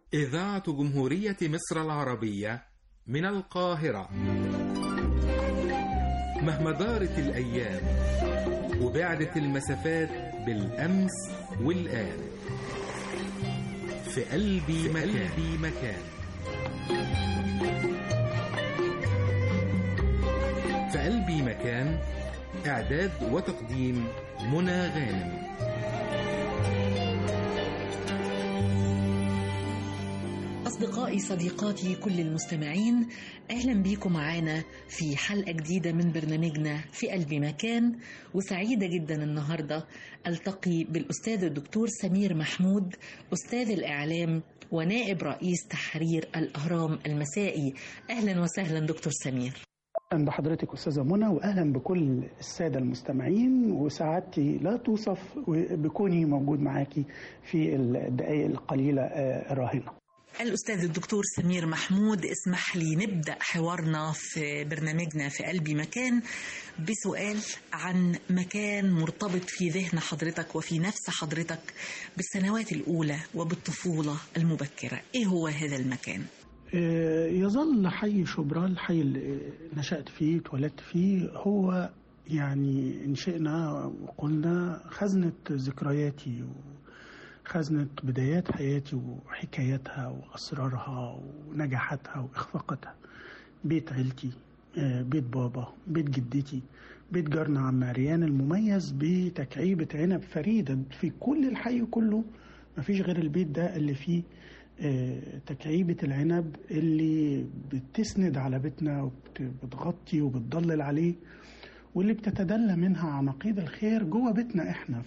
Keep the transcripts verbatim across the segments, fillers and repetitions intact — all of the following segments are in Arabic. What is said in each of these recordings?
إذاعة جمهورية مصر العربية من القاهرة. مهما دارت الأيام وبعدت المسافات بالأمس والآن، في قلبي مكان, قلبي مكان. في قلبي مكان، إعداد وتقديم منى غانم. أصدقائي صديقاتي كل المستمعين، أهلا بيكم معانا في حلقة جديدة من برنامجنا في قلبي مكان. وسعيدة جدا النهاردة ألتقي بالأستاذ الدكتور سمير محمود، أستاذ الإعلام ونائب رئيس تحرير الأهرام المسائي. أهلا وسهلا دكتور سمير. أهلا بحضرتك أستاذة منى، وأهلا بكل السادة المستمعين، وسعادتي لا توصف بكوني موجود معاكي في الدقائق القليلة الراهنة. الأستاذ الدكتور سمير محمود، اسمح لي نبدأ حوارنا في برنامجنا في قلبي مكان بسؤال عن مكان مرتبط في ذهن حضرتك وفي نفس حضرتك بالسنوات الأولى وبالطفولة المبكرة. إيه هو هذا المكان؟ يظل حي شبرا، الحي اللي نشأت فيه اتولدت فيه، هو يعني إن شئنا وقلنا خزنة ذكرياتي وخزنة بدايات حياتي وحكاياتها وأسرارها ونجاحاتها وإخفاقاتها. بيت عيلتي، بيت بابا، بيت جدتي، بيت جارنا عم مريان المميز بتكعيبة عنب فريدة في كل الحي كله. مفيش غير البيت ده اللي فيه تكعيبة العنب اللي بتسند على بيتنا وبتغطي وبتضلل عليه، واللي بتتدلى منها عناقيد الخير جوه بيتنا احنا.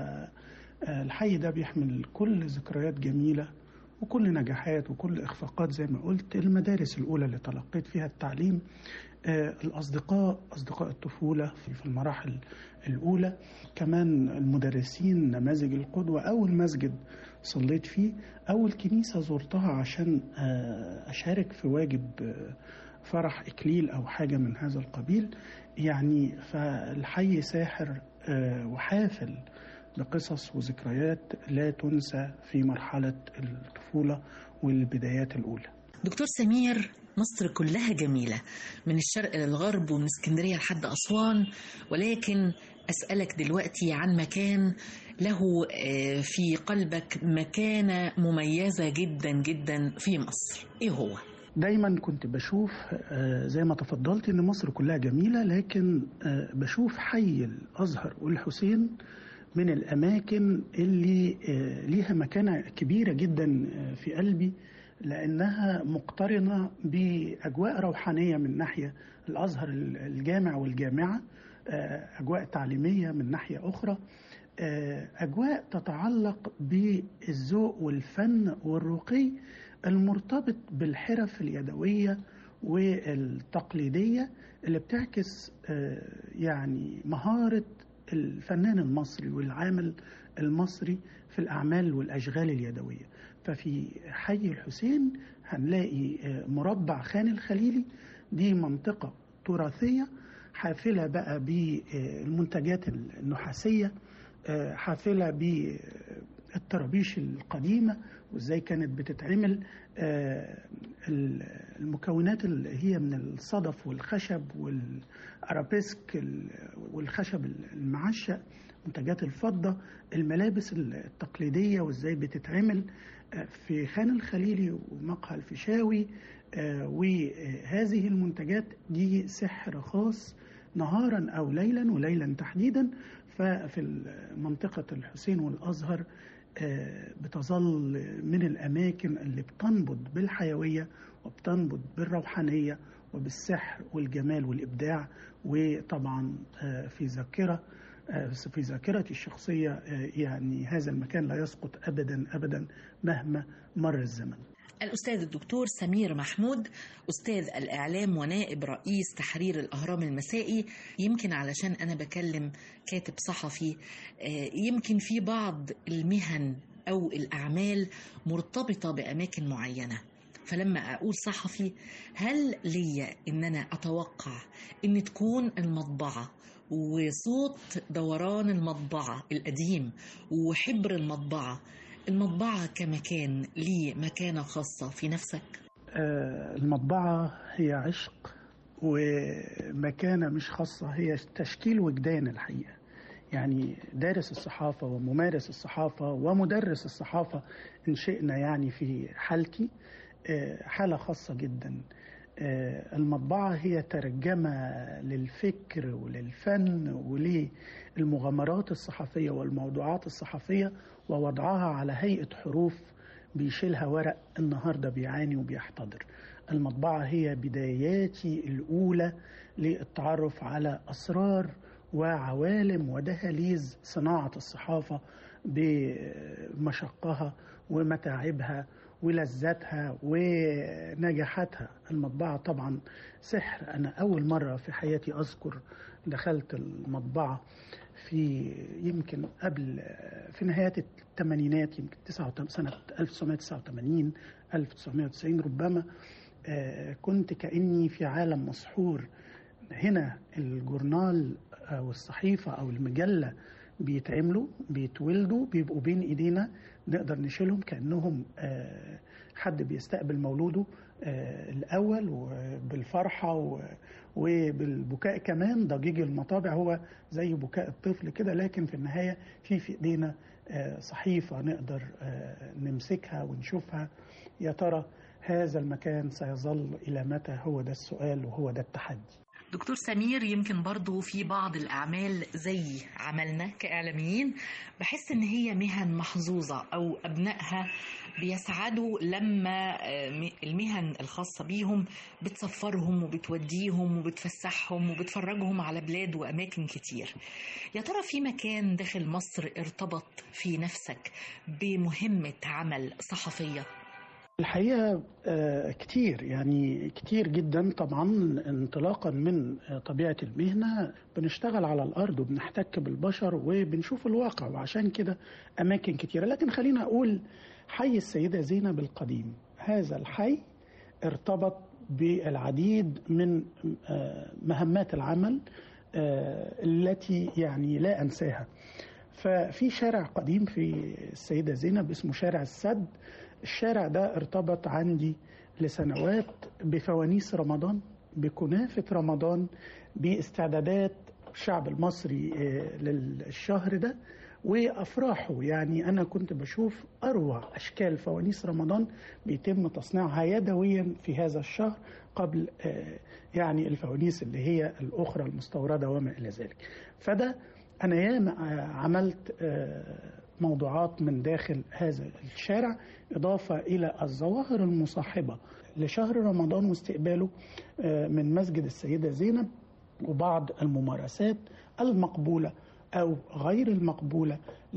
فالحي ده بيحمل كل ذكريات جميلة وكل نجاحات وكل إخفاقات. زي ما قلت، المدارس الأولى اللي تلقيت فيها التعليم، الأصدقاء، أصدقاء الطفولة في المراحل الأولى، كمان المدرسين نماذج القدوة. أول مسجد صليت فيه، أول كنيسة زرتها عشان أشارك في واجب فرح إكليل أو حاجة من هذا القبيل يعني. فالحي ساحر وحافل بقصص وذكريات لا تنسى في مرحلة الطفولة والبدايات الأولى. دكتور سمير، مصر كلها جميلة من الشرق للغرب ومن اسكندرية لحد أسوان، ولكن أسألك دلوقتي عن مكان له في قلبك مكانة مميزة جدا جدا في مصر. إيه هو؟ دايما كنت بشوف زي ما تفضلت إن مصر كلها جميلة، لكن بشوف حي الأزهر والحسين من الأماكن اللي ليها مكانة كبيرة جدا في قلبي، لأنها مقترنة بأجواء روحانية من ناحية، الأزهر الجامع والجامعة أجواء تعليمية من ناحية أخرى، أجواء تتعلق بالذوق والفن والرقي المرتبط بالحرف اليدوية والتقليدية اللي بتعكس يعني مهارة الفنان المصري والعامل المصري في الأعمال والأشغال اليدوية. ففي حي الحسين هنلاقي مربع خان الخليلي، دي منطقة تراثية حافلة بقى بالمنتجات النحاسية، حافلة بالطرابيش القديمة وازاي كانت بتتعمل، المكونات اللي هي من الصدف والخشب والارابيسك والخشب المعشق، منتجات الفضة، الملابس التقليدية وازاي بتتعمل في خان الخليلي ومقهى الفيشاوي. وهذه المنتجات دي سحر خاص نهارا أو ليلا، وليلا تحديدا. ففي منطقة الحسين والأزهر بتظل من الأماكن اللي بتنبض بالحيوية وبتنبض بالروحانية وبالسحر والجمال والإبداع. وطبعا في ذاكرة في ذاكرتي الشخصية يعني هذا المكان لا يسقط أبدا أبدا مهما مر الزمن. الأستاذ الدكتور سمير محمود، أستاذ الإعلام ونائب رئيس تحرير الأهرام المسائي. يمكن علشان أنا بكلم كاتب صحفي، يمكن في بعض المهن أو الأعمال مرتبطة بأماكن معينة، فلما أقول صحفي هل لي إن أنا أتوقع إن تكون المطبعة وصوت دوران المطبعة القديم وحبر المطبعة المطبعة كمكان ليه مكانة خاصة في نفسك؟ آه، المطبعة هي عشق ومكانة مش خاصة، هي تشكيل وجدان الحقيقة. يعني دارس الصحافة وممارس الصحافة ومدرس الصحافة إن شئنا، يعني في حالتي حالة خاصة جدا. المطبعة هي ترجمة للفكر وللفن وللمغامرات الصحفية والموضوعات الصحفية، ووضعها على هيئة حروف بيشيلها ورق النهاردة بيعاني وبيحتضر. المطبعة هي بداياتي الأولى للتعرف على أسرار وعوالم ودهاليز صناعة الصحافة بمشقها ومتاعبها ولذاتها ونجاحاتها. المطبعة طبعا سحر. أنا أول مرة في حياتي أذكر دخلت المطبعة في يمكن قبل في نهاية الثمانينات، يمكن سنة ألف وتسعمائة وتسعة وثمانين ألف وتسعمائة وتسعين ربما. كنت كأني في عالم مسحور. هنا الجورنال أو الصحيفة أو المجلة بيتعملوا بيتولدوا بيبقوا بين إيدينا، نقدر نشيلهم كأنهم حد بيستقبل مولوده الأول، وبالفرحة وبالبكاء كمان. ضجيج المطابع هو زي بكاء الطفل كده، لكن في النهاية في في إيدينا صحيفة نقدر نمسكها ونشوفها. يا ترى هذا المكان سيظل إلى متى؟ هو ده السؤال وهو ده التحدي. دكتور سمير، يمكن برضو في بعض الأعمال زي عملنا كإعلاميين بحس إن هي مهن محظوظة، أو أبنائها بيسعدوا لما المهن الخاصة بيهم بتسفرهم وبتوديهم وبتفسحهم وبتفرجهم على بلاد وأماكن كتير. يا ترى في مكان داخل مصر ارتبط في نفسك بمهمة عمل صحفية؟ الحقيقة كتير، يعني كتير جدا طبعا. انطلاقا من طبيعة المهنة بنشتغل على الأرض وبنحتك بالبشر وبنشوف الواقع، وعشان كده أماكن كتيرة. لكن خلينا أقول حي السيدة زينب القديم. هذا الحي ارتبط بالعديد من مهمات العمل التي يعني لا أنساها. ففي شارع قديم في السيدة زينب اسمه شارع السد. الشارع ده ارتبط عندي لسنوات بفوانيس رمضان، بكنافة رمضان، باستعدادات الشعب المصري للشهر ده وأفراحه. يعني أنا كنت بشوف أروع أشكال فوانيس رمضان بيتم تصنيعها يدويا في هذا الشهر، قبل يعني الفوانيس اللي هي الأخرى المستوردة وما إلى ذلك. فده أنا ياما عملت موضوعات من داخل هذا الشارع، إضافة إلى الظواهر المصاحبة لشهر رمضان واستقباله من مسجد السيدة زينب، وبعض الممارسات المقبولة أو غير المقبولة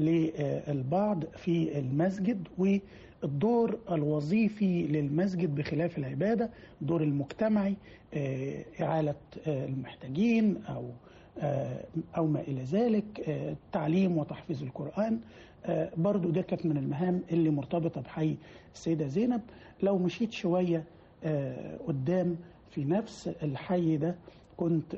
للبعض في المسجد، والدور الوظيفي للمسجد بخلاف العبادة، دور المجتمعي، إعالة المحتاجين أو أو ما إلى ذلك، تعليم وتحفيظ القرآن. برضو ده كانت من المهام اللي مرتبطة بحي السيدة زينب. لو مشيت شوية قدام في نفس الحي ده كنت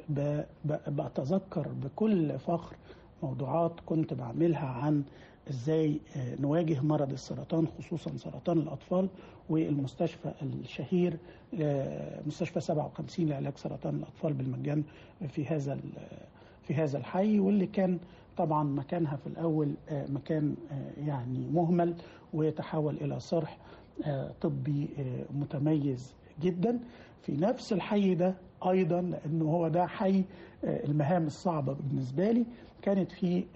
بتذكر بكل فخر موضوعات كنت بعملها عن ازاي نواجه مرض السرطان، خصوصا سرطان الأطفال، والمستشفى الشهير مستشفى سبعة وخمسين لعلاج سرطان الأطفال بالمجان في هذا في هذا الحي، واللي كان طبعا مكانها في الأول مكان يعني مهمل ويتحول إلى صرح طبي متميز جدا. في نفس الحي ده أيضا، لأنه هو ده حي المهام الصعبة بالنسبة لي، كانت في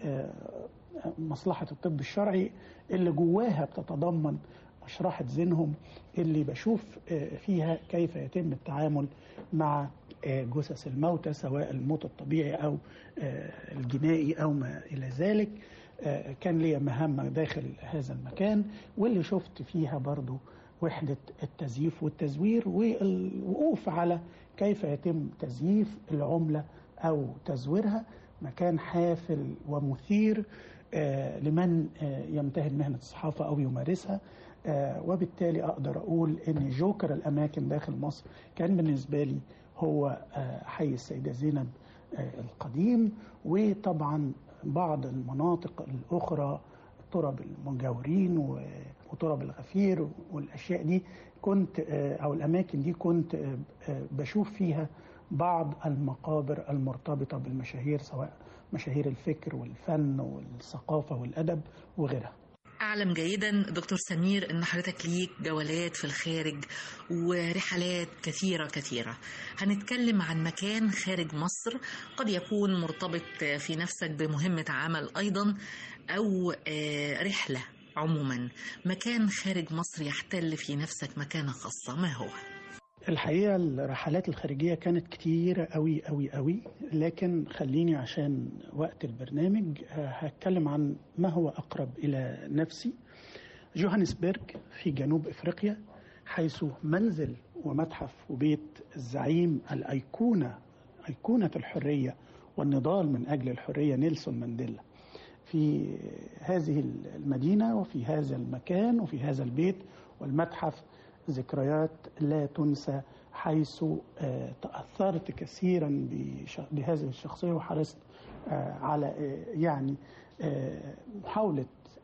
مصلحة الطب الشرعي اللي جواها بتتضمن مشرحة زينهم، اللي بشوف فيها كيف يتم التعامل مع جثث الموتى، سواء الموت الطبيعي أو الجنائي أو ما إلى ذلك. كان لي مهمة داخل هذا المكان، واللي شفت فيها برضو وحدة التزييف والتزوير والوقوف على كيف يتم تزييف العملة أو تزويرها. مكان حافل ومثير لمن يمتهن مهنة الصحافة أو يمارسها. وبالتالي أقدر أقول أن جوكر الأماكن داخل مصر كان بالنسبة لي هو حي السيدة زينب القديم، وطبعا بعض المناطق الأخرى تراب المجاورين وتراب الغفير والأشياء دي، كنت أو الأماكن دي كنت بشوف فيها بعض المقابر المرتبطة بالمشاهير، سواء مشاهير الفكر والفن والثقافة والأدب وغيرها. أعلم جيدا دكتور سمير أن حضرتك ليك جولات في الخارج ورحلات كثيرة كثيرة. هنتكلم عن مكان خارج مصر قد يكون مرتبط في نفسك بمهمة عمل أيضا أو رحلة عموما. مكان خارج مصر يحتل في نفسك مكانة خاصة، ما هو؟ الحقيقة الرحلات الخارجية كانت كتيرة قوي قوي قوي، لكن خليني عشان وقت البرنامج هتكلم عن ما هو أقرب إلى نفسي. جوهانسبرغ في جنوب إفريقيا، حيث منزل ومتحف وبيت الزعيم الأيقونة أيقونة الحرية والنضال من أجل الحرية نيلسون مانديلا. في هذه المدينة وفي هذا المكان وفي هذا البيت والمتحف ذكريات لا تنسى، حيث تأثرت كثيرا بهذه الشخصية، وحرصت على يعني محاولة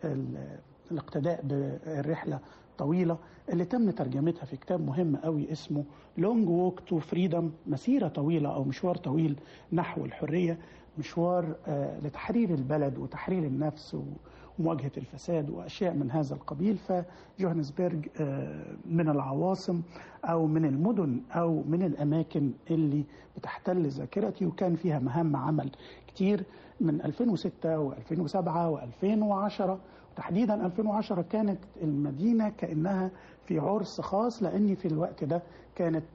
الاقتداء بالرحلة طويلة اللي تم ترجمتها في كتاب مهم قوي اسمه Long Walk to Freedom، مسيرة طويلة أو مشوار طويل نحو الحرية، مشوار لتحرير البلد وتحرير النفس ومواجهة الفساد وأشياء من هذا القبيل. فجوهانسبرغ من العواصم أو من المدن أو من الأماكن اللي بتحتل ذاكرتي، وكان فيها مهام عمل كتير من ألفين وستة وألفين وسبعة وألفين وعشرة. تحديدا ألفين وعشرة كانت المدينة كأنها في عرس خاص، لأني في الوقت ده كانت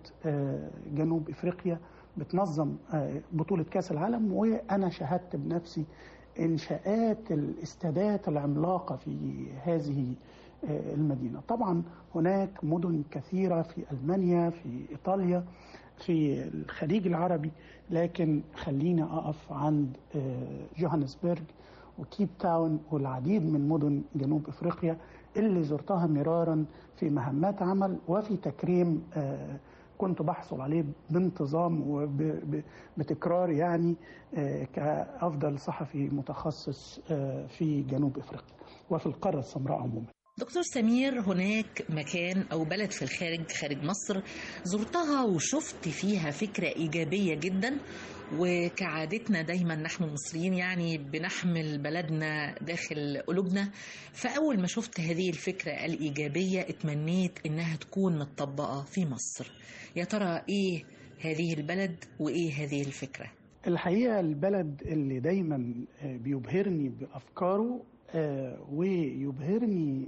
جنوب إفريقيا بتنظم بطولة كأس العالم، وأنا شاهدت بنفسي إنشاءات الاستادات العملاقة في هذه المدينة. طبعا هناك مدن كثيرة في ألمانيا، في إيطاليا، في الخليج العربي، لكن خليني أقف عند جوهانسبرغ وكيب تاون والعديد من مدن جنوب إفريقيا اللي زرتها مرارا في مهمات عمل وفي تكريم كنت بحصل عليه بانتظام وبتكرار، يعني كأفضل صحفي متخصص في جنوب إفريقيا وفي القارة السمراء عموما. دكتور سمير، هناك مكان أو بلد في الخارج خارج مصر زرتها وشفت فيها فكرة إيجابية جدا، وكعادتنا دايما نحن المصريين يعني بنحمل بلدنا داخل قلوبنا، فأول ما شفت هذه الفكرة الإيجابية اتمنيت إنها تكون متطبقة في مصر. يا ترى إيه هذه البلد وإيه هذه الفكرة؟ الحقيقة البلد اللي دايما بيبهرني بأفكاره ويبهرني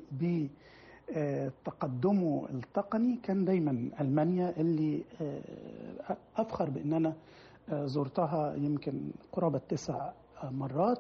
بتقدمه التقني كان دايما ألمانيا، اللي أفخر بأن أنا زرتها يمكن قرابة تسع مرات.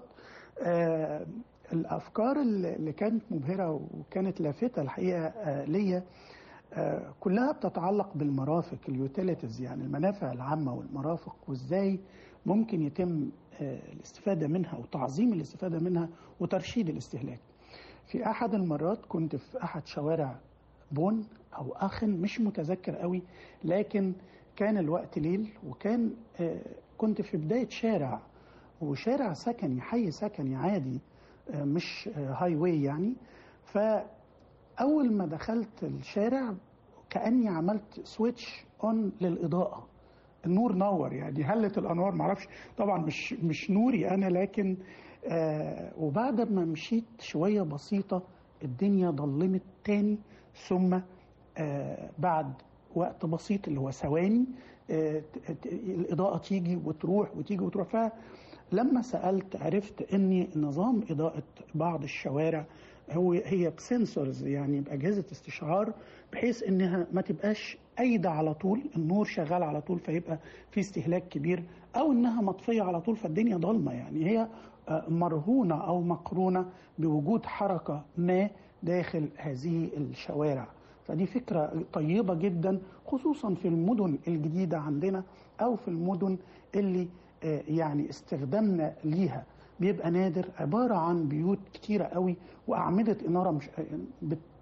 الأفكار اللي كانت مبهرة وكانت لافتة الحقيقة ليا كلها بتتعلق بالمرافق، اليوتيليتيز، يعني المنافع العامة والمرافق، وإزاي ممكن يتم الاستفادة منها وتعظيم الاستفادة منها وترشيد الاستهلاك. في أحد المرات كنت في أحد شوارع بون أو آخن، مش متذكر قوي، لكن كان الوقت ليل، وكان كنت في بداية شارع، وشارع سكني، حي سكني عادي، مش هاي واي يعني. فأول ما دخلت الشارع كأني عملت سويتش اون للإضاءة، النور نور، يعني هلت الأنوار، معرفش طبعا مش مش نوري أنا، لكن آه وبعد ما مشيت شوية بسيطة الدنيا ضلمت تاني، ثم آه بعد وقت بسيط اللي هو ثواني آه الإضاءة تيجي وتروح وتيجي وتروح. فلما سألت عرفت أن نظام إضاءة بعض الشوارع هو هي بسنسورز، يعني بأجهزة استشعار، بحيث انها ما تبقاش قايده على طول، النور شغال على طول فيبقى في استهلاك كبير، او انها مطفيه على طول فالدنيا ضلمه. يعني هي مرهونه او مقرونه بوجود حركه ما داخل هذه الشوارع. فدي فكره طيبه جدا، خصوصا في المدن الجديده عندنا او في المدن اللي يعني استخدامنا ليها بيبقى نادر، عباره عن بيوت كتيره قوي واعمده اناره مش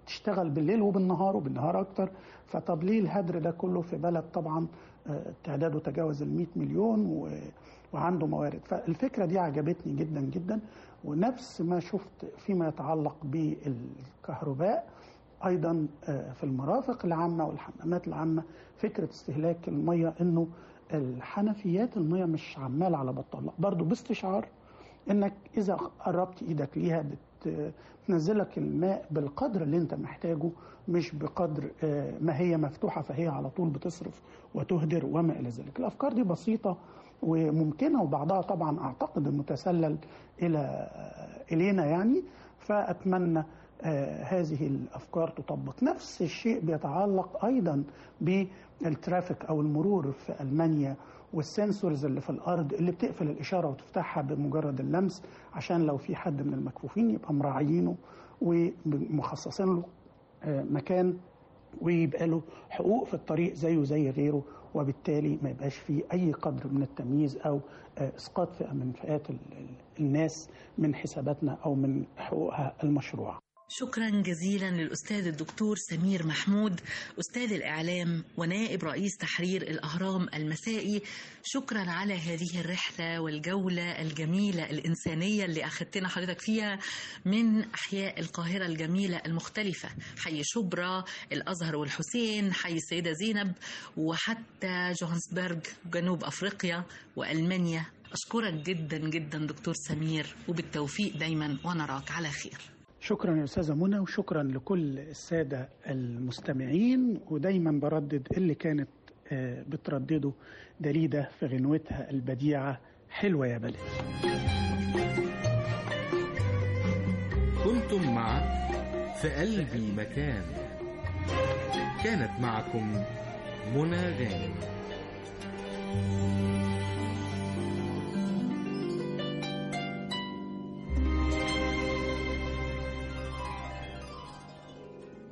بتشتغل بالليل وبالنهار وبالنهار اكتر. فطب ليه الهدر ده كله في بلد طبعا تعداده تجاوز ال مئة مليون وعنده موارد؟ فالفكره دي عجبتني جدا جدا. ونفس ما شفت فيما يتعلق بالكهرباء ايضا في المرافق العامه والحمامات العامه، فكره استهلاك الميه، انه الحنفيات الميه مش عمال على بطال، برضه باستشعار انك اذا قربت ايدك ليها بتنزلك الماء بالقدر اللي انت محتاجه، مش بقدر ما هي مفتوحه فهي على طول بتصرف وتهدر وما الى ذلك. الافكار دي بسيطه وممكنه، وبعضها طبعا اعتقد انه تسلل الى الينا يعني. فاتمنى آه هذه الافكار تطبق. نفس الشيء بيتعلق ايضا بالترافيك او المرور في المانيا، والسنسورز اللي في الارض اللي بتقفل الاشاره وتفتحها بمجرد اللمس، عشان لو في حد من المكفوفين يبقى مراعيينه ومخصصين له آه مكان ويبقى له حقوق في الطريق زيه زي غيره، وبالتالي ما يبقاش فيه أي قدر من التمييز أو إسقاط فئة من فئات الناس من حساباتنا أو من حقوقها المشروعة. شكرا جزيلا للأستاذ الدكتور سمير محمود، أستاذ الإعلام ونائب رئيس تحرير الأهرام المسائي. شكرا على هذه الرحلة والجولة الجميلة الإنسانية اللي أخذتنا حضرتك فيها من أحياء القاهرة الجميلة المختلفة، حي شبرا، الأزهر والحسين، حي السيدة زينب، وحتى جوهانسبرغ جنوب أفريقيا وألمانيا. أشكرك جدا جدا دكتور سمير، وبالتوفيق دايما ونراك على خير. شكرا يا أستاذة منى، وشكرا لكل السادة المستمعين. ودايما بردد اللي كانت بتردده دليدة في غنوتها البديعة، حلوة يا بلدي. كنتم مع في قلبي مكان، كانت معكم منى غانم.